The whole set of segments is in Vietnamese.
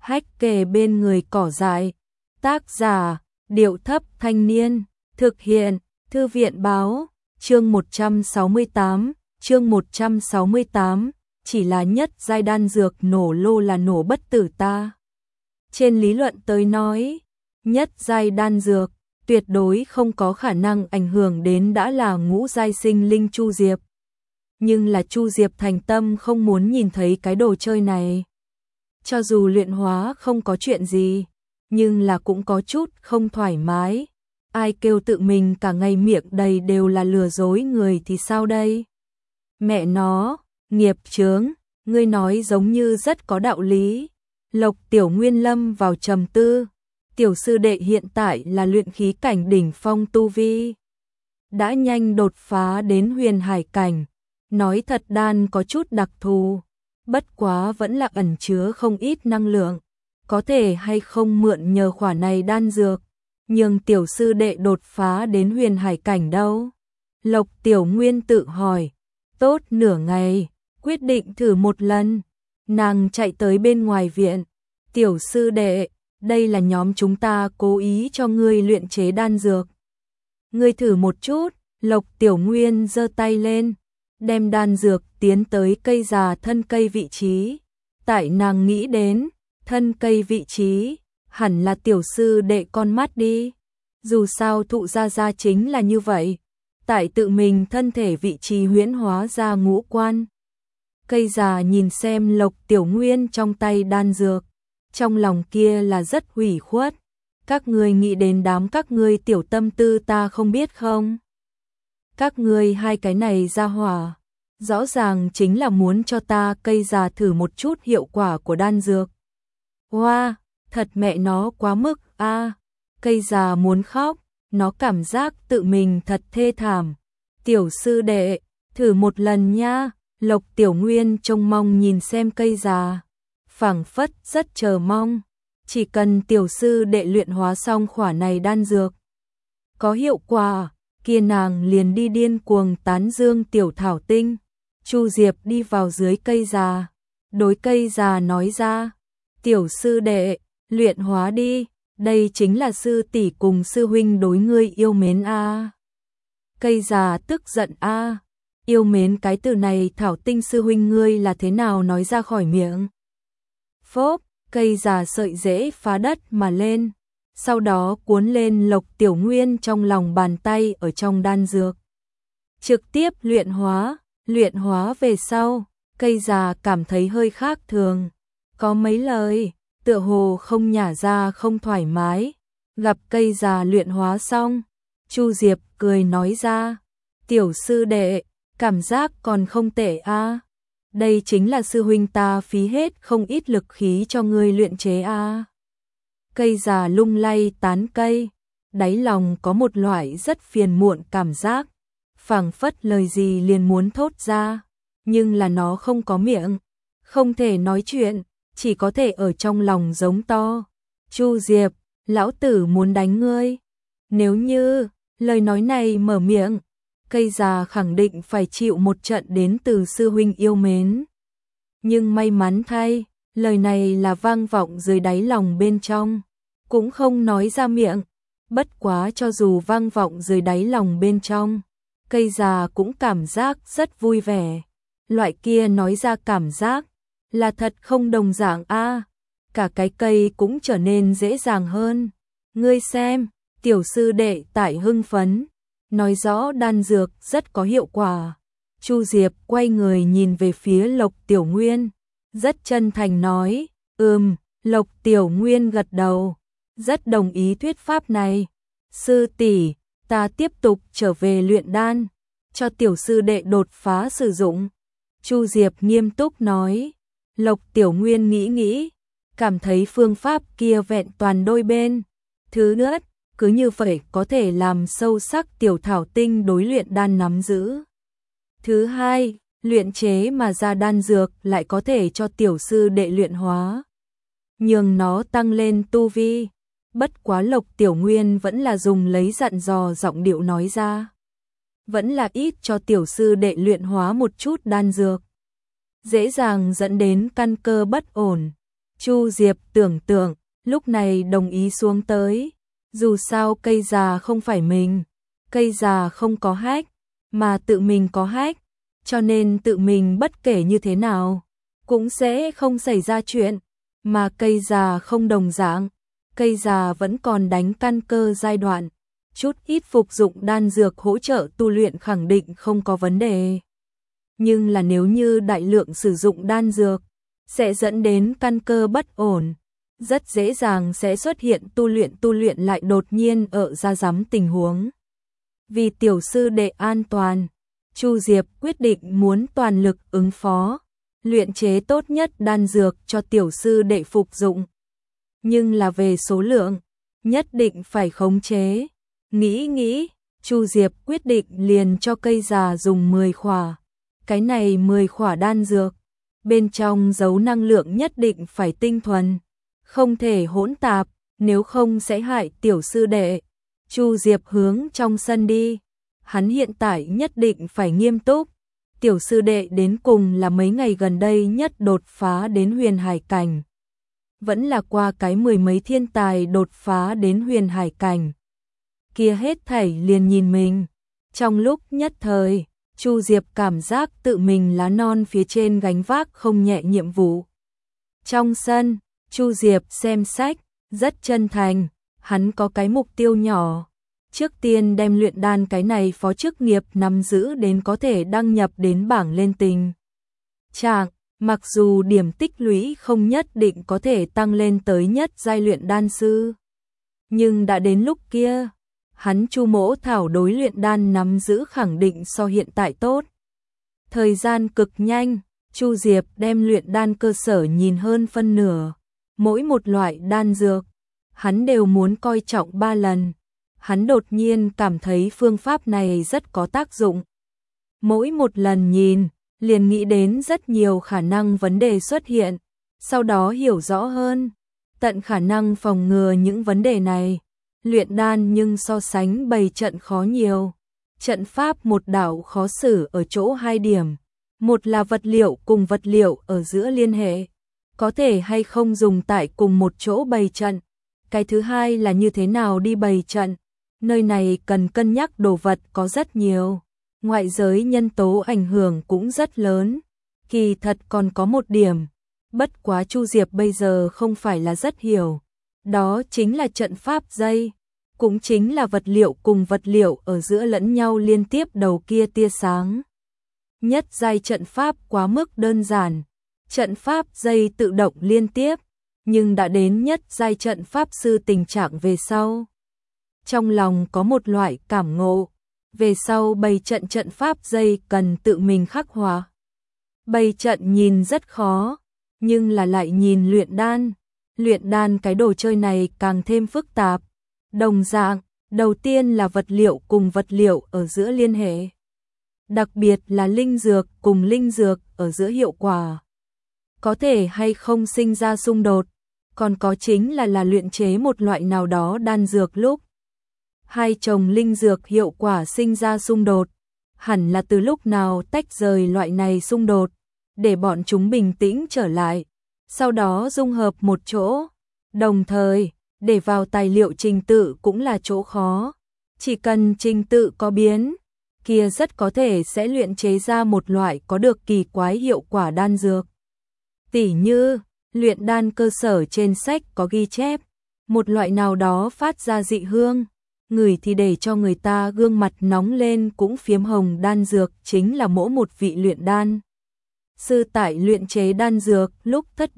hách kề bên người cỏ dại. Tác giả, Điệu Thấp Thanh Niên. Thực hiện, Thư viện Báo. Chương 168, chương 168, chỉ là nhất giai đan dược nổ lô là nổ bất tử ta. Trên lý luận tới nói, nhất giai đan dược tuyệt đối không có khả năng ảnh hưởng đến đã là ngũ giai sinh linh Chu Diệp. Nhưng là Chu Diệp thành tâm không muốn nhìn thấy cái đồ chơi này. Cho dù luyện hóa không có chuyện gì, nhưng là cũng có chút không thoải mái. Ai kêu tự mình cả ngày miệng đầy đều là lừa dối người thì sao đây? Mẹ nó, nghiệp chướng, ngươi nói giống như rất có đạo lý. Lộc Tiểu Nguyên lâm vào trầm tư. Tiểu sư đệ hiện tại là luyện khí cảnh đỉnh phong tu vi, đã nhanh đột phá đến huyền hải cảnh. Nói thật đan có chút đặc thù, bất quá vẫn là ẩn chứa không ít năng lượng. Có thể hay không mượn nhờ khỏa này đan dược, nhưng tiểu sư đệ đột phá đến huyền hải cảnh đâu? Lộc Tiểu Nguyên tự hỏi. Tốt nửa ngày, quyết định thử một lần. Nàng chạy tới bên ngoài viện. Tiểu sư đệ, đây là nhóm chúng ta cố ý cho ngươi luyện chế đan dược. Ngươi thử một chút. Lộc Tiểu Nguyên giơ tay lên, đem đan dược tiến tới cây già thân cây vị trí. Tại nàng nghĩ đến, thân cây vị trí, hẳn là tiểu sư đệ con mắt đi. Dù sao thụ gia chính là như vậy. Tại tự mình thân thể vị trí huyễn hóa ra ngũ quan. Cây già nhìn xem Lộc Tiểu Nguyên trong tay đan dược, trong lòng kia là rất hủy khuất. Các ngươi nghĩ đến đám các ngươi tiểu tâm tư ta không biết không? Các ngươi hai cái này ra hỏa, rõ ràng chính là muốn cho ta cây già thử một chút hiệu quả của đan dược. Hoa, thật mẹ nó quá mức a. Cây già muốn khóc, nó cảm giác tự mình thật thê thảm. Tiểu sư đệ, thử một lần nha. Lộc Tiểu Nguyên trông mong nhìn xem cây già, phảng phất rất chờ mong. Chỉ cần tiểu sư đệ luyện hóa xong khỏa này đan dược có hiệu quả, kia nàng liền đi điên cuồng tán dương tiểu thảo tinh. Chu Diệp đi vào dưới cây già, đối cây già nói ra, tiểu sư đệ, luyện hóa đi, đây chính là sư tỷ cùng sư huynh đối ngươi yêu mến a. Cây già tức giận a, yêu mến cái từ này thảo tinh sư huynh ngươi là thế nào nói ra khỏi miệng. Phốp, cây già sợi rễ phá đất mà lên, sau đó cuốn lên Lộc Tiểu Nguyên trong lòng bàn tay ở trong đan dược. Trực tiếp luyện hóa về sau, cây già cảm thấy hơi khác thường. Có mấy lời, tựa hồ không nhả ra không thoải mái. Gặp cây già luyện hóa xong, Chu Diệp cười nói ra, tiểu sư đệ, cảm giác còn không tệ a. Đây chính là sư huynh ta phí hết không ít lực khí cho ngươi luyện chế a. Cây già lung lay tán cây, đáy lòng có một loại rất phiền muộn cảm giác, phảng phất lời gì liền muốn thốt ra, nhưng là nó không có miệng, không thể nói chuyện, chỉ có thể ở trong lòng giống to. Chu Diệp, lão tử muốn đánh ngươi. Nếu như lời nói này mở miệng, cây già khẳng định phải chịu một trận đến từ sư huynh yêu mến. Nhưng may mắn thay, lời này là vang vọng dưới đáy lòng bên trong, cũng không nói ra miệng. Bất quá cho dù vang vọng dưới đáy lòng bên trong, cây già cũng cảm giác rất vui vẻ. Loại kia nói ra cảm giác là thật không đồng dạng a. Cả cái cây cũng trở nên dễ dàng hơn. Ngươi xem, tiểu sư đệ tại hưng phấn, nói rõ đan dược rất có hiệu quả. Chu Diệp quay người nhìn về phía Lộc Tiểu Nguyên, rất chân thành nói, Lộc Tiểu Nguyên gật đầu, rất đồng ý thuyết pháp này. Sư tỷ, ta tiếp tục trở về luyện đan, cho tiểu sư đệ đột phá sử dụng. Chu Diệp nghiêm túc nói. Lộc Tiểu Nguyên nghĩ, cảm thấy phương pháp kia vẹn toàn đôi bên. Thứ nhất, cứ như vậy có thể làm sâu sắc tiểu thảo tinh đối luyện đan nắm giữ. Thứ hai, luyện chế mà ra đan dược lại có thể cho tiểu sư đệ luyện hóa, nhường nó tăng lên tu vi. Bất quá Lộc Tiểu Nguyên vẫn là dùng lấy dặn dò giọng điệu nói ra, vẫn là ít cho tiểu sư đệ luyện hóa một chút đan dược, dễ dàng dẫn đến căn cơ bất ổn. Chu Diệp tưởng tượng, lúc này đồng ý xuống tới. Dù sao cây già không phải mình, cây già không có hách, mà tự mình có hách, cho nên tự mình bất kể như thế nào, cũng sẽ không xảy ra chuyện, mà cây già không đồng dạng, cây già vẫn còn đánh căn cơ giai đoạn, chút ít phục dụng đan dược hỗ trợ tu luyện khẳng định không có vấn đề. Nhưng là nếu như đại lượng sử dụng đan dược, sẽ dẫn đến căn cơ bất ổn, rất dễ dàng sẽ xuất hiện tu luyện lại đột nhiên ở ra rắm tình huống. Vì tiểu sư đệ an toàn, Chu Diệp quyết định muốn toàn lực ứng phó, luyện chế tốt nhất đan dược cho tiểu sư đệ phục dụng. Nhưng là về số lượng, nhất định phải khống chế. Nghĩ, Chu Diệp quyết định liền cho cây già dùng 10 khỏa. Cái này 10 khỏa đan dược, bên trong giấu năng lượng nhất định phải tinh thuần, không thể hỗn tạp, nếu không sẽ hại tiểu sư đệ. Chu Diệp hướng trong sân đi, hắn hiện tại nhất định phải nghiêm túc. Tiểu sư đệ đến cùng là mấy ngày gần đây nhất đột phá đến huyền hải cảnh. Vẫn là qua cái 10 mấy thiên tài đột phá đến huyền hải cảnh. Kia hết thảy liền nhìn mình. Trong lúc nhất thời, Chu Diệp cảm giác tự mình lá non phía trên gánh vác không nhẹ nhiệm vụ. Trong sân, Chu Diệp xem sách, rất chân thành, hắn có cái mục tiêu nhỏ. Trước tiên đem luyện đan cái này phó chức nghiệp nắm giữ đến có thể đăng nhập đến bảng lên tình trạng, mặc dù điểm tích lũy không nhất định có thể tăng lên tới nhất giai luyện đan sư. Nhưng đã đến lúc kia, hắn Chu Mỗ Thảo đối luyện đan nắm giữ khẳng định so hiện tại tốt. Thời gian cực nhanh, Chu Diệp đem luyện đan cơ sở nhìn hơn phân nửa. Mỗi một loại đan dược, hắn đều muốn coi trọng 3 lần. Hắn đột nhiên cảm thấy phương pháp này rất có tác dụng. Mỗi một lần nhìn, liền nghĩ đến rất nhiều khả năng vấn đề xuất hiện, sau đó hiểu rõ hơn, tận khả năng phòng ngừa những vấn đề này. Luyện đan nhưng so sánh bày trận khó nhiều. Trận pháp một đạo khó xử ở chỗ 2 điểm. Một là vật liệu cùng vật liệu ở giữa liên hệ, có thể hay không dùng tại cùng một chỗ bày trận. Cái thứ hai là như thế nào đi bày trận. Nơi này cần cân nhắc đồ vật có rất nhiều. Ngoại giới nhân tố ảnh hưởng cũng rất lớn. Kỳ thật còn có một điểm, bất quá Chu Diệp bây giờ không phải là rất hiểu. Đó chính là trận pháp dây, cũng chính là vật liệu cùng vật liệu ở giữa lẫn nhau liên tiếp đầu kia tia sáng. Nhất giai trận pháp quá mức đơn giản, trận pháp dây tự động liên tiếp, nhưng đã đến nhất giai trận pháp sư tình trạng về sau. Trong lòng có một loại cảm ngộ, về sau bày trận pháp dây cần tự mình khắc họa. Bày trận nhìn rất khó, nhưng là lại nhìn luyện đan cái đồ chơi này càng thêm phức tạp. Đồng dạng, đầu tiên là vật liệu cùng vật liệu ở giữa liên hệ. Đặc biệt là linh dược cùng linh dược ở giữa hiệu quả. Có thể hay không sinh ra xung đột, còn có chính là luyện chế một loại nào đó đan dược lúc. Hai chồng linh dược hiệu quả sinh ra xung đột, hẳn là từ lúc nào tách rời loại này xung đột, để bọn chúng bình tĩnh trở lại, sau đó dung hợp một chỗ. Đồng thời, để vào tài liệu trình tự cũng là chỗ khó. Chỉ cần trình tự có biến, kia rất có thể sẽ luyện chế ra một loại có được kỳ quái hiệu quả đan dược. Tỉ như, luyện đan cơ sở trên sách có ghi chép, một loại nào đó phát ra dị hương, ngửi thì để cho người ta gương mặt nóng lên cũng phiếm hồng đan dược chính là mỗi một vị luyện đan sư tại luyện chế đan dược lúc thất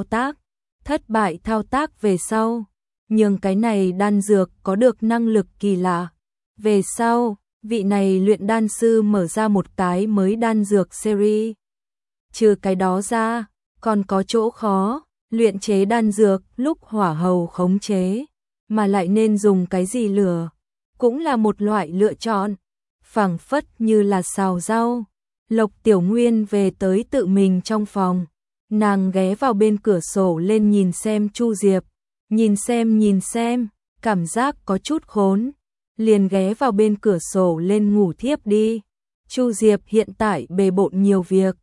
bại thao tác về sau, nhưng cái này đan dược có được năng lực kỳ lạ. Về sau, vị này luyện đan sư mở ra một cái mới đan dược series. Trừ cái đó ra, còn có chỗ khó, luyện chế đan dược lúc hỏa hầu khống chế, mà lại nên dùng cái gì lửa, cũng là một loại lựa chọn. Phảng phất như là xào rau. Lộc Tiểu Nguyên về tới tự mình trong phòng, nàng ghé vào bên cửa sổ lên nhìn xem Chu Diệp, nhìn xem, cảm giác có chút khốn, liền ghé vào bên cửa sổ lên ngủ thiếp đi. Chu Diệp hiện tại bề bộn nhiều việc,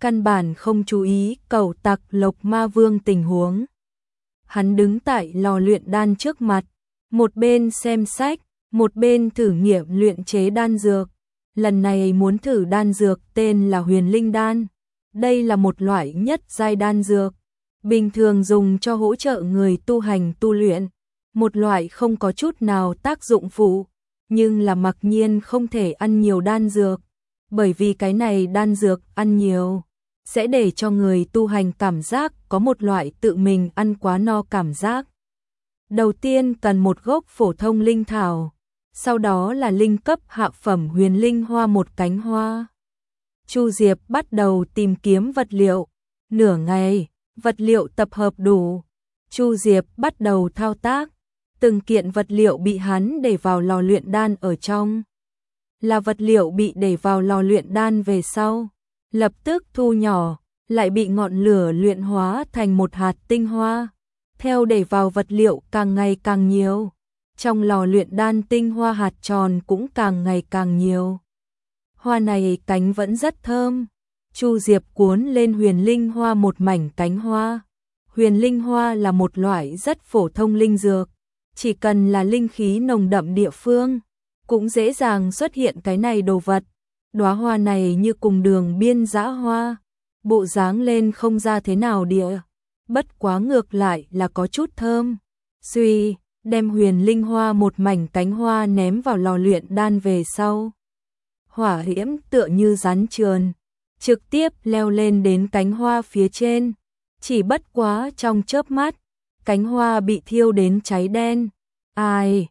căn bản không chú ý cẩu tặc Lộc Ma Vương tình huống. Hắn đứng tại lò luyện đan trước mặt, một bên xem sách, một bên thử nghiệm luyện chế đan dược. Lần này muốn thử đan dược tên là Huyền Linh đan. Đây là một loại nhất giai đan dược, bình thường dùng cho hỗ trợ người tu hành tu luyện, một loại không có chút nào tác dụng phụ, nhưng là mặc nhiên không thể ăn nhiều đan dược, bởi vì cái này đan dược ăn nhiều sẽ để cho người tu hành cảm giác có một loại tự mình ăn quá no cảm giác. Đầu tiên cần một gốc phổ thông linh thảo, sau đó là linh cấp hạ phẩm huyền linh hoa một cánh hoa. Chu Diệp bắt đầu tìm kiếm vật liệu, nửa ngày, vật liệu tập hợp đủ, Chu Diệp bắt đầu thao tác, từng kiện vật liệu bị hắn để vào lò luyện đan ở trong. Là vật liệu bị để vào lò luyện đan về sau, lập tức thu nhỏ, lại bị ngọn lửa luyện hóa thành một hạt tinh hoa. Theo để vào vật liệu càng ngày càng nhiều, trong lò luyện đan tinh hoa hạt tròn cũng càng ngày càng nhiều. Hoa này cánh vẫn rất thơm. Chu Diệp cuốn lên huyền linh hoa một mảnh cánh hoa. Huyền linh hoa là một loại rất phổ thông linh dược, chỉ cần là linh khí nồng đậm địa phương, cũng dễ dàng xuất hiện cái này đồ vật. Đóa hoa này như cùng đường biên dã hoa, bộ dáng lên không ra thế nào địa, bất quá ngược lại là có chút thơm. Suy, đem huyền linh hoa một mảnh cánh hoa ném vào lò luyện đan về sau. Hỏa diễm tựa như rắn trườn, trực tiếp leo lên đến cánh hoa phía trên. Chỉ bất quá trong chớp mắt, cánh hoa bị thiêu đến cháy đen. Ai,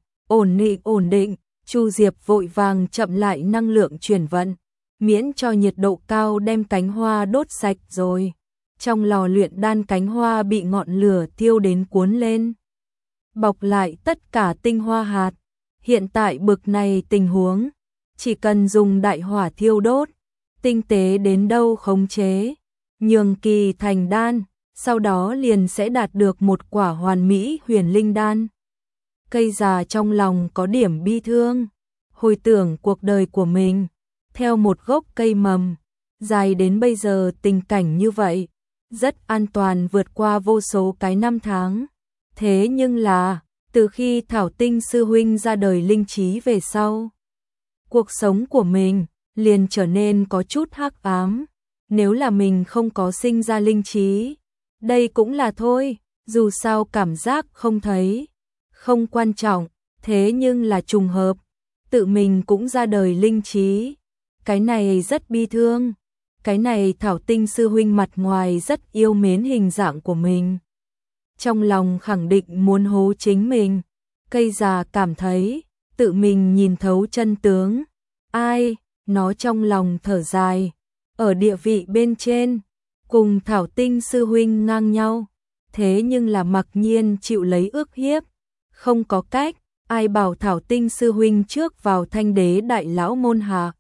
ổn định, Chu Diệp vội vàng chậm lại năng lượng chuyển vận, miễn cho nhiệt độ cao đem cánh hoa đốt sạch rồi. Trong lò luyện đan cánh hoa bị ngọn lửa thiêu đến cuốn lên, bọc lại tất cả tinh hoa hạt. Hiện tại bực này tình huống, chỉ cần dùng đại hỏa thiêu đốt, tinh tế đến đâu khống chế, nhường kỳ thành đan, sau đó liền sẽ đạt được một quả hoàn mỹ huyền linh đan. Cây già trong lòng có điểm bi thương, hồi tưởng cuộc đời của mình, theo một gốc cây mầm, dài đến bây giờ tình cảnh như vậy, rất an toàn vượt qua vô số cái năm tháng. Thế nhưng là, từ khi Thảo Tinh sư huynh ra đời linh trí về sau, cuộc sống của mình liền trở nên có chút hắc ám. Nếu là mình không có sinh ra linh trí, đây cũng là thôi, dù sao cảm giác không thấy, không quan trọng, thế nhưng là trùng hợp, tự mình cũng ra đời linh trí. Cái này rất bi thương, cái này Thảo Tinh sư huynh mặt ngoài rất yêu mến hình dạng của mình, trong lòng khẳng định muốn hố chính mình. Cây già cảm thấy tự mình nhìn thấu chân tướng. Ai, nó trong lòng thở dài, ở địa vị bên trên, cùng Thảo Tinh sư huynh ngang nhau, thế nhưng là mặc nhiên chịu lấy ức hiếp. Không có cách, ai bảo Thảo Tinh sư huynh trước vào Thanh Đế đại lão môn hạ.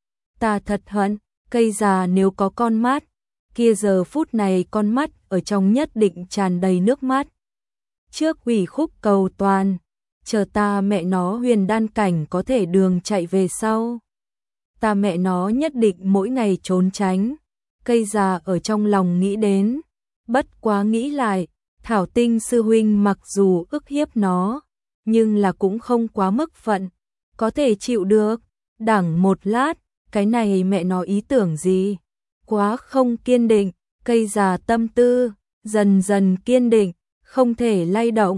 Ta thật hận, cây già nếu có con mắt, kia giờ phút này con mắt ở trong nhất định tràn đầy nước mắt. Trước ủy khúc cầu toàn, chờ ta mẹ nó huyền đan cảnh có thể đường chạy về sau, ta mẹ nó nhất định mỗi ngày trốn tránh. Cây già ở trong lòng nghĩ đến, bất quá nghĩ lại, Thảo Tinh sư huynh mặc dù ức hiếp nó, nhưng là cũng không quá mức phận, có thể chịu được. Đẳng một lát, cái này mẹ nó ý tưởng gì, quá không kiên định. Cây già tâm tư dần dần kiên định, không thể lay động.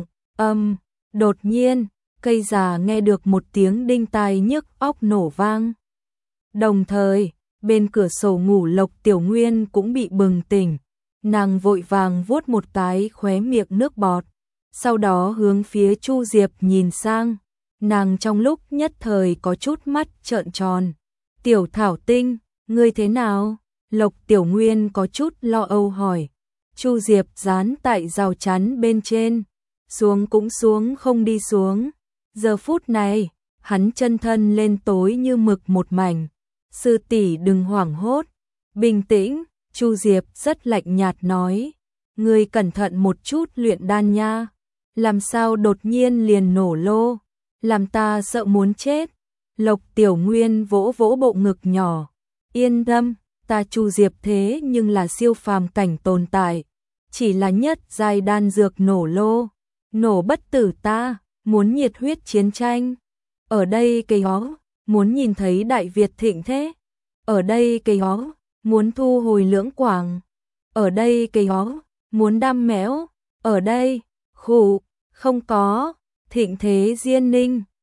Đột nhiên, cây già nghe được một tiếng đinh tai nhức óc nổ vang. Đồng thời, bên cửa sổ ngủ Lộc Tiểu Nguyên cũng bị bừng tỉnh, nàng vội vàng vuốt một cái khóe miệng nước bọt, sau đó hướng phía Chu Diệp nhìn sang, nàng trong lúc nhất thời có chút mắt trợn tròn. Tiểu Thảo Tinh, ngươi thế nào? Lộc Tiểu Nguyên có chút lo âu hỏi. Chu Diệp dán tại rào chắn bên trên, xuống cũng xuống không đi xuống. Giờ phút này, hắn chân thân lên tối như mực một mảnh. Sư tỷ đừng hoảng hốt, bình tĩnh, Chu Diệp rất lạnh nhạt nói. Ngươi cẩn thận một chút luyện đan nha, làm sao đột nhiên liền nổ lô, làm ta sợ muốn chết. Lộc Tiểu Nguyên vỗ vỗ bộ ngực nhỏ, yên tâm, ta Chu Diệp thế nhưng là siêu phàm cảnh tồn tại, chỉ là nhất giai đan dược nổ lô, nổ bất tử ta, muốn nhiệt huyết chiến tranh. Ở đây cây hó, muốn nhìn thấy Đại Việt thịnh thế. Ở đây cây hó, muốn thu hồi Lưỡng Quảng. Ở đây cây hó, muốn đam mẽo. Ở đây, khụ, không có, thịnh thế Diên Ninh.